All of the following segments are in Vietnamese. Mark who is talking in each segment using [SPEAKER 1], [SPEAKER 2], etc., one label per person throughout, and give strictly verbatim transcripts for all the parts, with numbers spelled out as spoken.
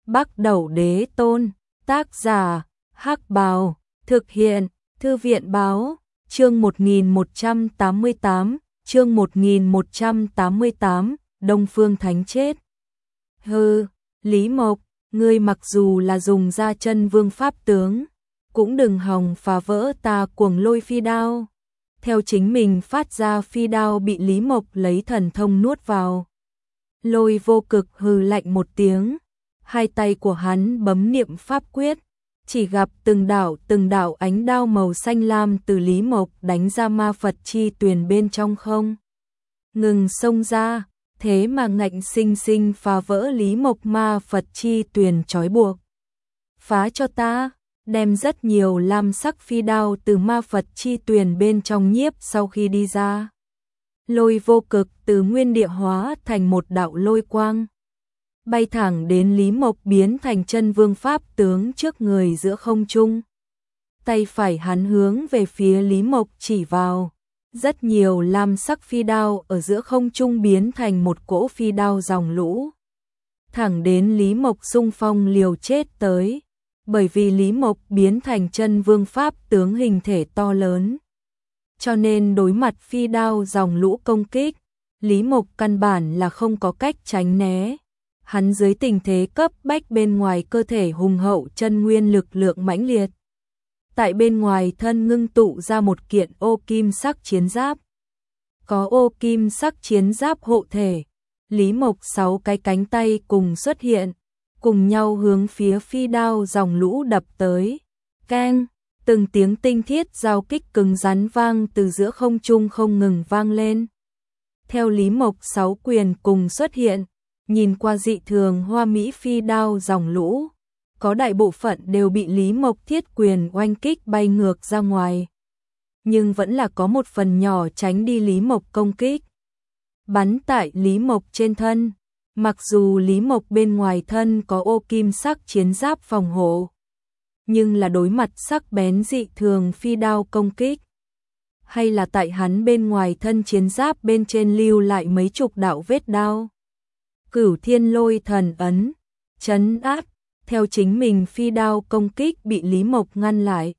[SPEAKER 1] Bắc Đẩu Đế Tôn, tác giả, Hắc Bào, thực hiện, Thư viện Báo, chương một nghìn một trăm tám mươi tám, chương một nghìn một trăm tám mươi tám, Đông Phương Thánh chết. Hừ, Lý Mộc, ngươi mặc dù là dùng ra chân vương pháp tướng, cũng đừng hòng phá vỡ ta cuồng lôi phi đao. Theo chính mình phát ra phi đao bị Lý Mộc lấy thần thông nuốt vào. Lôi Vô Cực hừ lạnh một tiếng, hai tay của hắn bấm niệm pháp quyết, chỉ gặp từng đạo từng đạo ánh đao màu xanh lam từ Lý Mộc đánh ra ma Phật chi tuyền bên trong không ngừng xông ra, thế mà ngạnh sinh sinh phá vỡ Lý Mộc ma Phật chi tuyền trói buộc. Phá cho ta, đem rất nhiều lam sắc phi đao từ ma Phật chi tuyền bên trong nhiếp sau khi đi ra. Lôi Vô Cực từ nguyên địa hóa thành một đạo lôi quang, bay thẳng đến Lý Mộc biến thành chân vương pháp tướng trước người giữa không trung. Tay phải hắn hướng về phía Lý Mộc chỉ vào, rất nhiều lam sắc phi đao ở giữa không trung biến thành một cỗ phi đao dòng lũ. Thẳng đến Lý Mộc xung phong liều chết tới, bởi vì Lý Mộc biến thành chân vương pháp tướng hình thể to lớn. Cho nên đối mặt phi đao dòng lũ công kích, Lý Mộc căn bản là không có cách tránh né. Hắn dưới tình thế cấp bách bên ngoài cơ thể hùng hậu chân nguyên lực lượng mãnh liệt. Tại bên ngoài thân ngưng tụ ra một kiện ô kim sắc chiến giáp. Có ô kim sắc chiến giáp hộ thể, Lý Mộc sáu cái cánh tay cùng xuất hiện, cùng nhau hướng phía phi đao dòng lũ đập tới. Keng, từng tiếng tinh thiết giao kích cứng rắn vang từ giữa không trung không ngừng vang lên. Theo Lý Mộc sáu quyền cùng xuất hiện, nhìn qua dị thường hoa mỹ phi đao dòng lũ, có đại bộ phận đều bị Lý Mộc thiết quyền oanh kích bay ngược ra ngoài. Nhưng vẫn là có một phần nhỏ tránh đi Lý Mộc công kích. Bắn tại Lý Mộc trên thân, mặc dù Lý Mộc bên ngoài thân có ô kim sắc chiến giáp phòng hộ, nhưng là đối mặt sắc bén dị thường phi đao công kích. Hay là tại hắn bên ngoài thân chiến giáp bên trên lưu lại mấy chục đạo vết đao. Cửu Thiên Lôi Thần Ấn, trấn áp, theo chính mình phi đao công kích bị Lý Mộc ngăn lại.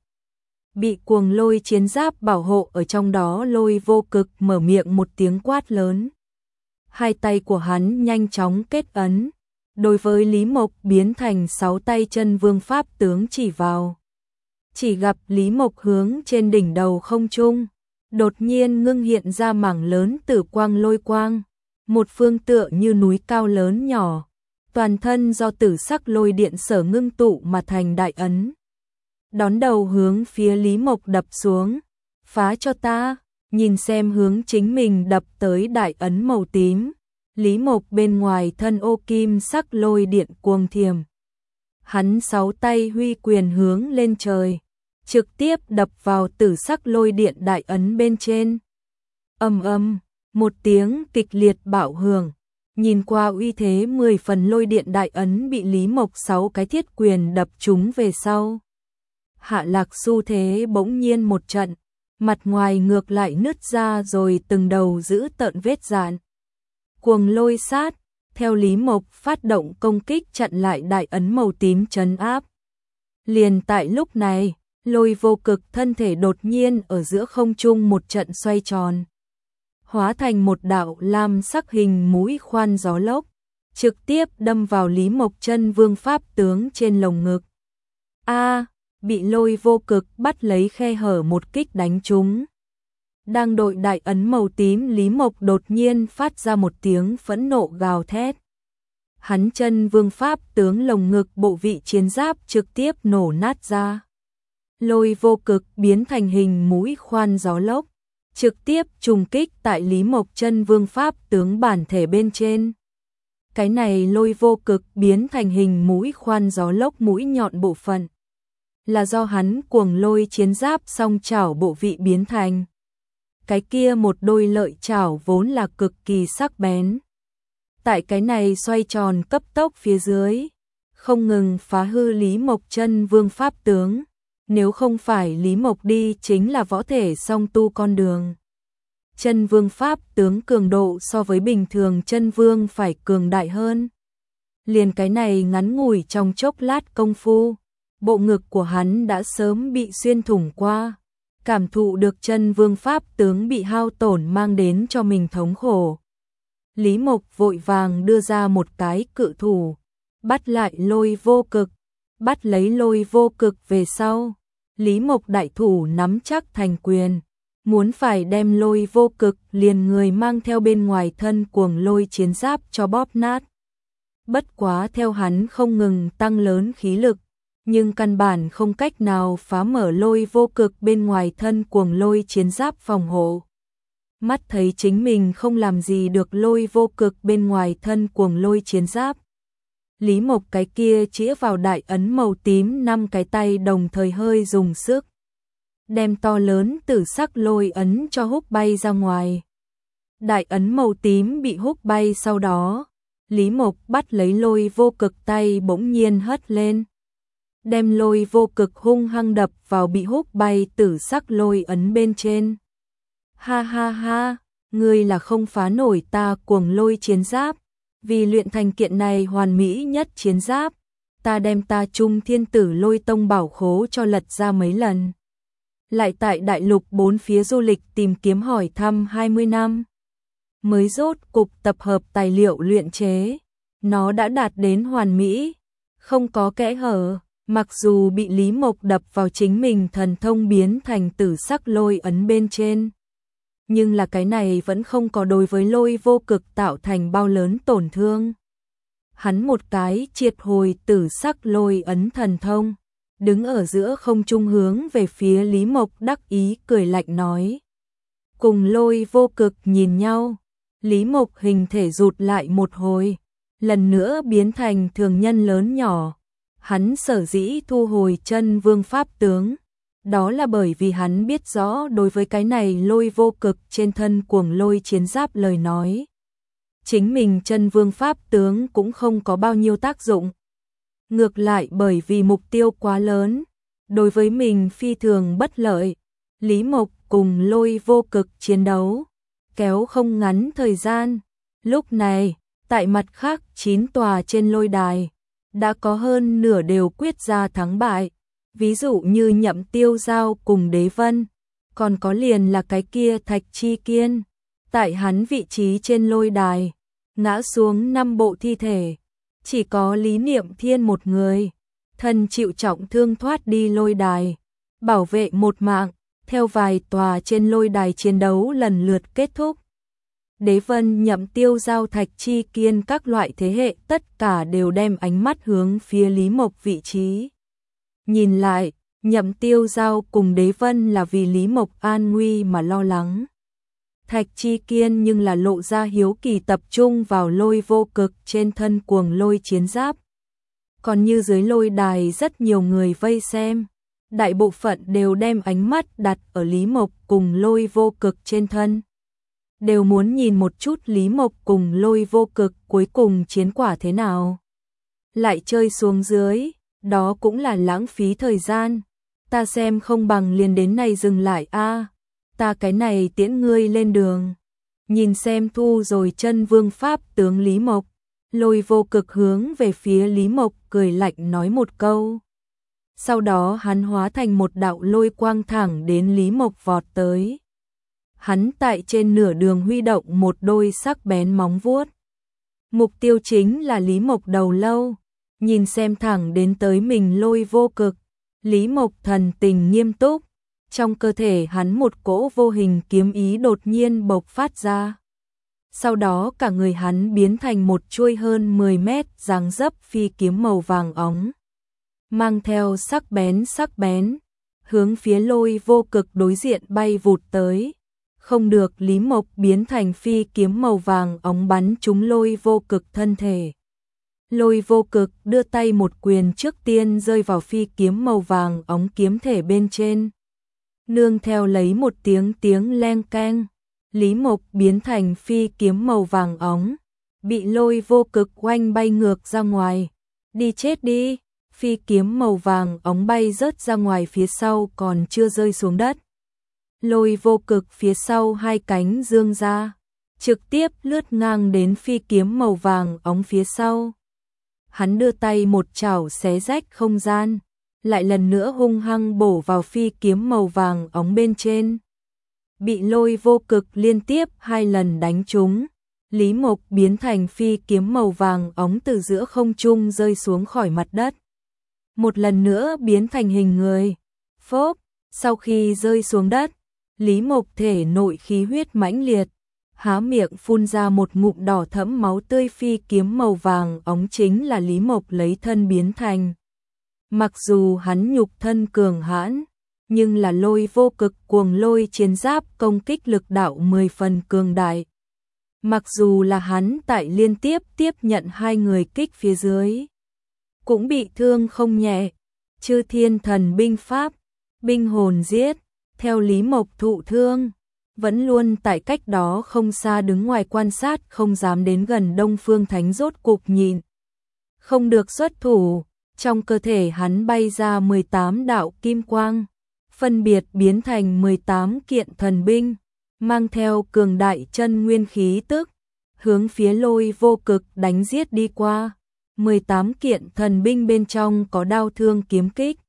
[SPEAKER 1] Bị cuồng lôi chiến giáp bảo hộ ở trong đó, Lôi Vô Cực mở miệng một tiếng quát lớn. Hai tay của hắn nhanh chóng kết ấn, đối với Lý Mộc biến thành sáu tay chân vương pháp tướng chỉ vào. Chỉ gặp Lý Mộc hướng trên đỉnh đầu không trung, đột nhiên ngưng hiện ra mảng lớn tử quang lôi quang. Một phương tựa như núi cao lớn nhỏ, toàn thân do tử sắc lôi điện sở ngưng tụ mà thành đại ấn. Đón đầu hướng phía Lý Mộc đập xuống, phá cho ta, nhìn xem hướng chính mình đập tới đại ấn màu tím. Lý Mộc bên ngoài thân ô kim sắc lôi điện cuồng thiềm. Hắn sáu tay huy quyền hướng lên trời, trực tiếp đập vào tử sắc lôi điện đại ấn bên trên. Ầm ầm, một tiếng kịch liệt bạo hưởng, nhìn qua uy thế mười phần lôi điện đại ấn bị Lý Mộc sáu cái thiết quyền đập trúng về sau. Hạ lạc xu thế bỗng nhiên một trận, mặt ngoài ngược lại nứt ra rồi từng đầu giữ tợn vết dạn. Cuồng lôi sát, theo Lý Mộc phát động công kích chặn lại đại ấn màu tím trấn áp. Liền tại lúc này, Lôi Vô Cực thân thể đột nhiên ở giữa không trung một trận xoay tròn, hóa thành một đạo lam sắc hình mũi khoan gió lốc, trực tiếp đâm vào Lý Mộc chân vương pháp tướng trên lồng ngực. A, bị Lôi Vô Cực bắt lấy khe hở một kích đánh trúng. Đang đội đại ấn màu tím, Lý Mộc đột nhiên phát ra một tiếng phẫn nộ gào thét. Hắn chân vương pháp tướng lồng ngực bộ vị chiến giáp trực tiếp nổ nát ra. Lôi Vô Cực biến thành hình mũi khoan gió lốc, trực tiếp trùng kích tại Lý Mộc chân vương pháp tướng bản thể bên trên. Cái này Lôi Vô Cực biến thành hình mũi khoan gió lốc mũi nhọn bộ phận, là do hắn cuồng lôi chiến giáp song chảo bộ vị biến thành. Cái kia một đôi lợi chảo vốn là cực kỳ sắc bén. Tại cái này xoay tròn cấp tốc phía dưới, không ngừng phá hư Lý Mộc chân vương pháp tướng. Nếu không phải Lý Mộc đi chính là võ thể song tu con đường. Chân vương pháp tướng cường độ so với bình thường chân vương phải cường đại hơn. Liền cái này ngắn ngủi trong chốc lát công phu, bộ ngực của hắn đã sớm bị xuyên thủng qua, cảm thụ được chân vương pháp tướng bị hao tổn mang đến cho mình thống khổ. Lý Mộc vội vàng đưa ra một cái cự thủ, bắt lại Lôi Vô Cực, bắt lấy Lôi Vô Cực về sau. Lý Mộc đại thủ nắm chắc thành quyền, muốn phải đem Lôi Vô Cực liền người mang theo bên ngoài thân cuồng lôi chiến giáp cho bóp nát. Bất quá theo hắn không ngừng tăng lớn khí lực, nhưng căn bản không cách nào phá mở Lôi Vô Cực bên ngoài thân cuồng lôi chiến giáp phòng hộ. Mắt thấy chính mình không làm gì được Lôi Vô Cực bên ngoài thân cuồng lôi chiến giáp. Lý Mộc cái kia chĩa vào đại ấn màu tím năm cái tay đồng thời hơi dùng sức, đem to lớn tử sắc lôi ấn cho húc bay ra ngoài. Đại ấn màu tím bị húc bay sau đó, Lý Mộc bắt lấy Lôi Vô Cực tay bỗng nhiên hất lên, đem Lôi Vô Cực hung hăng đập vào bị húc bay tử sắc lôi ấn bên trên. Ha ha ha, ngươi là không phá nổi ta cuồng lôi chiến giáp, vì luyện thành kiện này hoàn mỹ nhất chiến giáp, ta đem ta Trung Thiên Tử Lôi Tông bảo khố cho lật ra mấy lần. Lại tại đại lục bốn phía du lịch tìm kiếm hỏi thăm hai mươi năm, mới rốt cục tập hợp tài liệu luyện chế, nó đã đạt đến hoàn mỹ, không có kẽ hở, mặc dù bị Lý Mộc đập vào chính mình thần thông biến thành tử sắc lôi ấn bên trên. Nhưng là cái này vẫn không có đối với Lôi Vô Cực tạo thành bao lớn tổn thương. Hắn một cái triệt hồi tử sắc lôi ấn thần thông, đứng ở giữa không trung hướng về phía Lý Mộc đắc ý cười lạnh nói. Cùng Lôi Vô Cực nhìn nhau, Lý Mộc hình thể rụt lại một hồi, lần nữa biến thành thường nhân lớn nhỏ. Hắn sở dĩ thu hồi chân vương pháp tướng, đó là bởi vì hắn biết rõ đối với cái này Lôi Vô Cực trên thân cuồng lôi chiến giáp lời nói. Chính mình chân vương pháp tướng cũng không có bao nhiêu tác dụng. Ngược lại bởi vì mục tiêu quá lớn, đối với mình phi thường bất lợi, Lý Mộc cùng Lôi Vô Cực chiến đấu, kéo không ngắn thời gian. Lúc này, tại mặt khác chín tòa trên lôi đài, đã có hơn nửa đều quyết ra thắng bại. Ví dụ như Nhậm Tiêu Giao cùng Đế Vân, còn có liền là cái kia Thạch Chi Kiên. Tại hắn vị trí trên lôi đài, ngã xuống năm bộ thi thể, chỉ có Lý Niệm Thiên một người, thân chịu trọng thương thoát đi lôi đài, bảo vệ một mạng, theo vài tòa trên lôi đài chiến đấu lần lượt kết thúc. Đế Vân, Nhậm Tiêu Giao, Thạch Chi Kiên các loại thế hệ tất cả đều đem ánh mắt hướng phía Lý Mộc vị trí. Nhìn lại, Nhậm Tiêu Giao cùng Đế Vân là vì Lý Mộc an nguy mà lo lắng. Thạch Chi Kiên nhưng là lộ ra hiếu kỳ tập trung vào Lôi Vô Cực trên thân cuồng lôi chiến giáp. Còn như dưới lôi đài rất nhiều người vây xem, đại bộ phận đều đem ánh mắt đặt ở Lý Mộc cùng Lôi Vô Cực trên thân. Đều muốn nhìn một chút Lý Mộc cùng Lôi Vô Cực cuối cùng chiến quả thế nào. Lại chơi xuống dưới, đó cũng là lãng phí thời gian. Ta xem không bằng liền đến này dừng lại a. Ta cái này tiễn ngươi lên đường. Nhìn xem thu rồi chân vương pháp tướng Lý Mộc, Lôi Vô Cực hướng về phía Lý Mộc cười lạnh nói một câu. Sau đó hắn hóa thành một đạo lôi quang thẳng đến Lý Mộc vọt tới. Hắn tại trên nửa đường huy động một đôi sắc bén móng vuốt. Mục tiêu chính là Lý Mộc đầu lâu. Nhìn xem thẳng đến tới mình Lôi Vô Cực, Lý Mộc thần tình nghiêm túc, trong cơ thể hắn một cỗ vô hình kiếm ý đột nhiên bộc phát ra. Sau đó cả người hắn biến thành một chuôi hơn mười mét dáng dấp phi kiếm màu vàng óng, mang theo sắc bén sắc bén, hướng phía Lôi Vô Cực đối diện bay vụt tới. Không được, Lý Mộc biến thành phi kiếm màu vàng óng bắn trúng Lôi Vô Cực thân thể. Lôi Vô Cực đưa tay một quyền trước tiên rơi vào phi kiếm màu vàng óng kiếm thể bên trên. Nương theo lấy một tiếng tiếng leng keng, Lý Mộc biến thành phi kiếm màu vàng óng, bị Lôi Vô Cực oanh bay ngược ra ngoài. Đi chết đi, phi kiếm màu vàng óng bay rớt ra ngoài phía sau còn chưa rơi xuống đất. Lôi Vô Cực phía sau hai cánh dương ra, trực tiếp lướt ngang đến phi kiếm màu vàng óng phía sau. hắn đưa tay một chảo xé rách không gian, lại lần nữa hung hăng bổ vào phi kiếm màu vàng óng bên trên. Bị Lôi Vô Cực liên tiếp hai lần đánh trúng, Lý Mộc biến thành phi kiếm màu vàng óng từ giữa không trung rơi xuống khỏi mặt đất. Một lần nữa biến thành hình người. Phốp, sau khi rơi xuống đất, Lý Mộc thể nội khí huyết mãnh liệt, há miệng phun ra một ngụm đỏ thẫm máu tươi. Phi kiếm màu vàng óng chính là Lý Mộc lấy thân biến thành. Mặc dù hắn nhục thân cường hãn, nhưng là Lôi Vô Cực cuồng lôi chiến giáp công kích lực đạo mười phần cường đại. Mặc dù là hắn tại liên tiếp tiếp nhận hai người kích phía dưới, cũng bị thương không nhẹ. Chư Thiên Thần Binh Pháp, binh hồn giết, theo Lý Mộc thụ thương, vẫn luôn tại cách đó không xa đứng ngoài quan sát, không dám đến gần. Đông Phương Thánh rốt cục nhịn không được xuất thủ, trong cơ thể hắn bay ra mười tám đạo kim quang, phân biệt biến thành mười tám kiện thần binh, mang theo cường đại chân nguyên khí tức, hướng phía Lôi Vô Cực đánh giết đi qua. mười tám kiện thần binh bên trong có đao thương kiếm kích,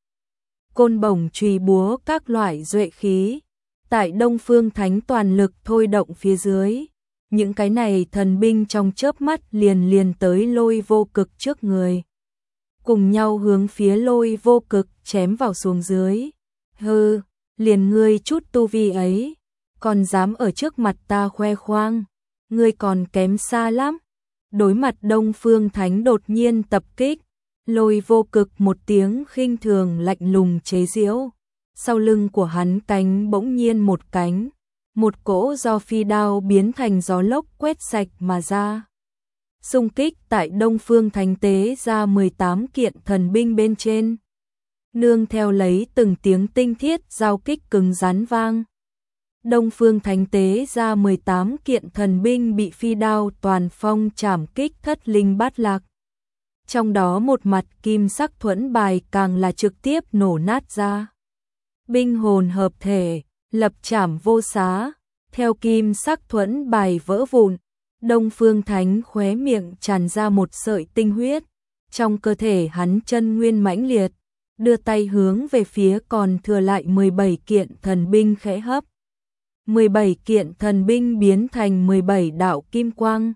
[SPEAKER 1] côn bổng chùy búa các loại duệ khí, tại Đông Phương Thánh toàn lực thôi động phía dưới, những cái này thần binh trong chớp mắt liền liền tới Lôi Vô Cực trước người, cùng nhau hướng phía Lôi Vô Cực chém vào xuống dưới. Hừ, liền ngươi chút tu vi ấy, còn dám ở trước mặt ta khoe khoang, ngươi còn kém xa lắm. Đối mặt Đông Phương Thánh đột nhiên tập kích, Lôi Vô Cực một tiếng khinh thường lạnh lùng chế giễu. Sau lưng của hắn cánh bỗng nhiên một cánh, một cỗ do phi đao biến thành gió lốc quét sạch mà ra. Xung kích tại Đông Phương Thánh tế ra mười tám kiện thần binh bên trên, nương theo lấy từng tiếng tinh thiết giao kích cứng rắn vang. Đông Phương Thánh tế ra mười tám kiện thần binh bị phi đao toàn phong chảm kích thất linh bát lạc. Trong đó một mặt kim sắc thuẫn bài càng là trực tiếp nổ nát ra. Binh hồn hợp thể, lập chảm vô xá, theo kim sắc thuẫn bài vỡ vụn, Đông Phương Thánh khóe miệng tràn ra một sợi tinh huyết, trong cơ thể hắn chân nguyên mãnh liệt, đưa tay hướng về phía còn thừa lại mười bảy kiện thần binh khẽ hấp. mười bảy kiện thần binh biến thành mười bảy đạo kim quang.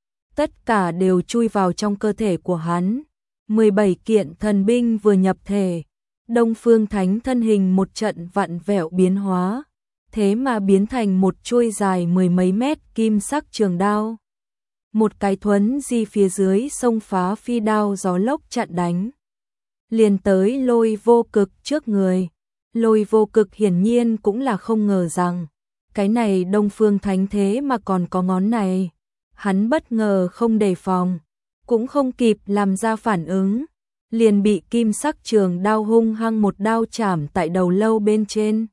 [SPEAKER 1] Tất cả đều chui vào trong cơ thể của hắn. mười bảy kiện thần binh vừa nhập thể, Đông Phương Thánh thân hình một trận vặn vẹo biến hóa, thế mà biến thành một chuôi dài mười mấy mét kim sắc trường đao. Một cái thuấn di phía dưới xông phá phi đao gió lốc chặn đánh, liền tới Lôi Vô Cực trước người. Lôi Vô Cực hiển nhiên cũng là không ngờ rằng cái này Đông Phương Thánh thế mà còn có ngón này. Hắn bất ngờ không đề phòng, cũng không kịp làm ra phản ứng, liền bị kim sắc trường đao hung hăng một đao chảm tại đầu lâu bên trên.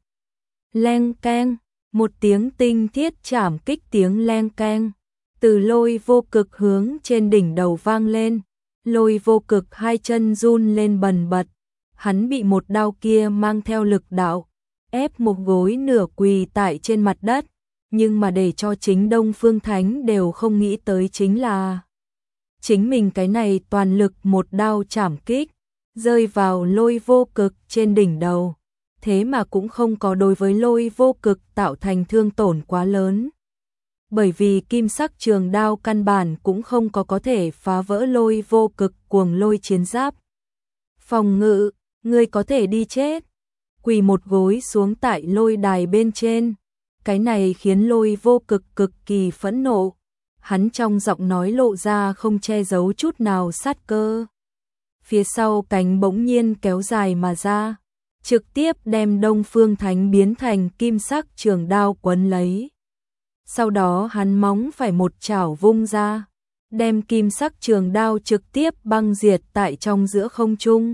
[SPEAKER 1] Leng keng, một tiếng tinh thiết chảm kích tiếng leng keng, từ Lôi Vô Cực hướng trên đỉnh đầu vang lên. Lôi Vô Cực hai chân run lên bần bật, hắn bị một đao kia mang theo lực đạo, ép một gối nửa quỳ tại trên mặt đất, nhưng mà để cho chính Đông Phương Thánh đều không nghĩ tới chính là chính mình cái này toàn lực một đao chảm kích, rơi vào Lôi Vô Cực trên đỉnh đầu, thế mà cũng không có đối với Lôi Vô Cực tạo thành thương tổn quá lớn. Bởi vì kim sắc trường đao căn bản cũng không có có thể phá vỡ Lôi Vô Cực cuồng lôi chiến giáp. Phòng ngự, ngươi có thể đi chết. Quỳ một gối xuống tại lôi đài bên trên. Cái này khiến Lôi Vô Cực cực kỳ phẫn nộ. Hắn trong giọng nói lộ ra không che giấu chút nào sát cơ. Phía sau cánh bỗng nhiên kéo dài mà ra, trực tiếp đem Đông Phương Thánh biến thành kim sắc trường đao quấn lấy. Sau đó hắn móng phải một chảo vung ra, đem kim sắc trường đao trực tiếp băng diệt tại trong giữa không trung.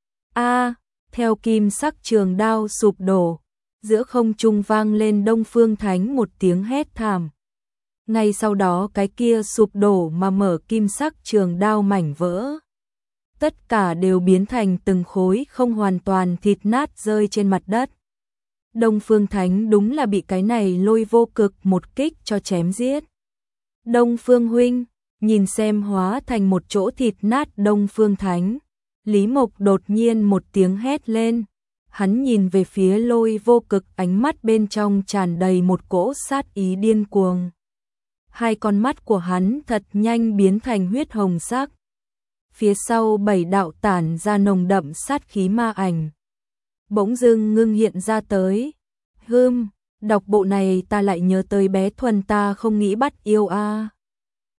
[SPEAKER 1] A, theo kim sắc trường đao sụp đổ, giữa không trung vang lên Đông Phương Thánh một tiếng hét thảm. Ngay sau đó cái kia sụp đổ mà mở kim sắc trường đao mảnh vỡ, tất cả đều biến thành từng khối không hoàn toàn thịt nát rơi trên mặt đất. Đông Phương Thánh đúng là bị cái này Lôi Vô Cực một kích cho chém giết. Đông Phương huynh, nhìn xem hóa thành một chỗ thịt nát Đông Phương Thánh. Lý Mộc đột nhiên một tiếng hét lên, hắn nhìn về phía Lôi Vô Cực, ánh mắt bên trong tràn đầy một cỗ sát ý điên cuồng. Hai con mắt của hắn thật nhanh biến thành huyết hồng sắc. Phía sau bảy đạo tản ra nồng đậm sát khí ma ảnh. Bỗng dưng ngưng hiện ra tới. Hưm, đọc bộ này ta lại nhớ tới bé Thuần ta không nghĩ bắt yêu a.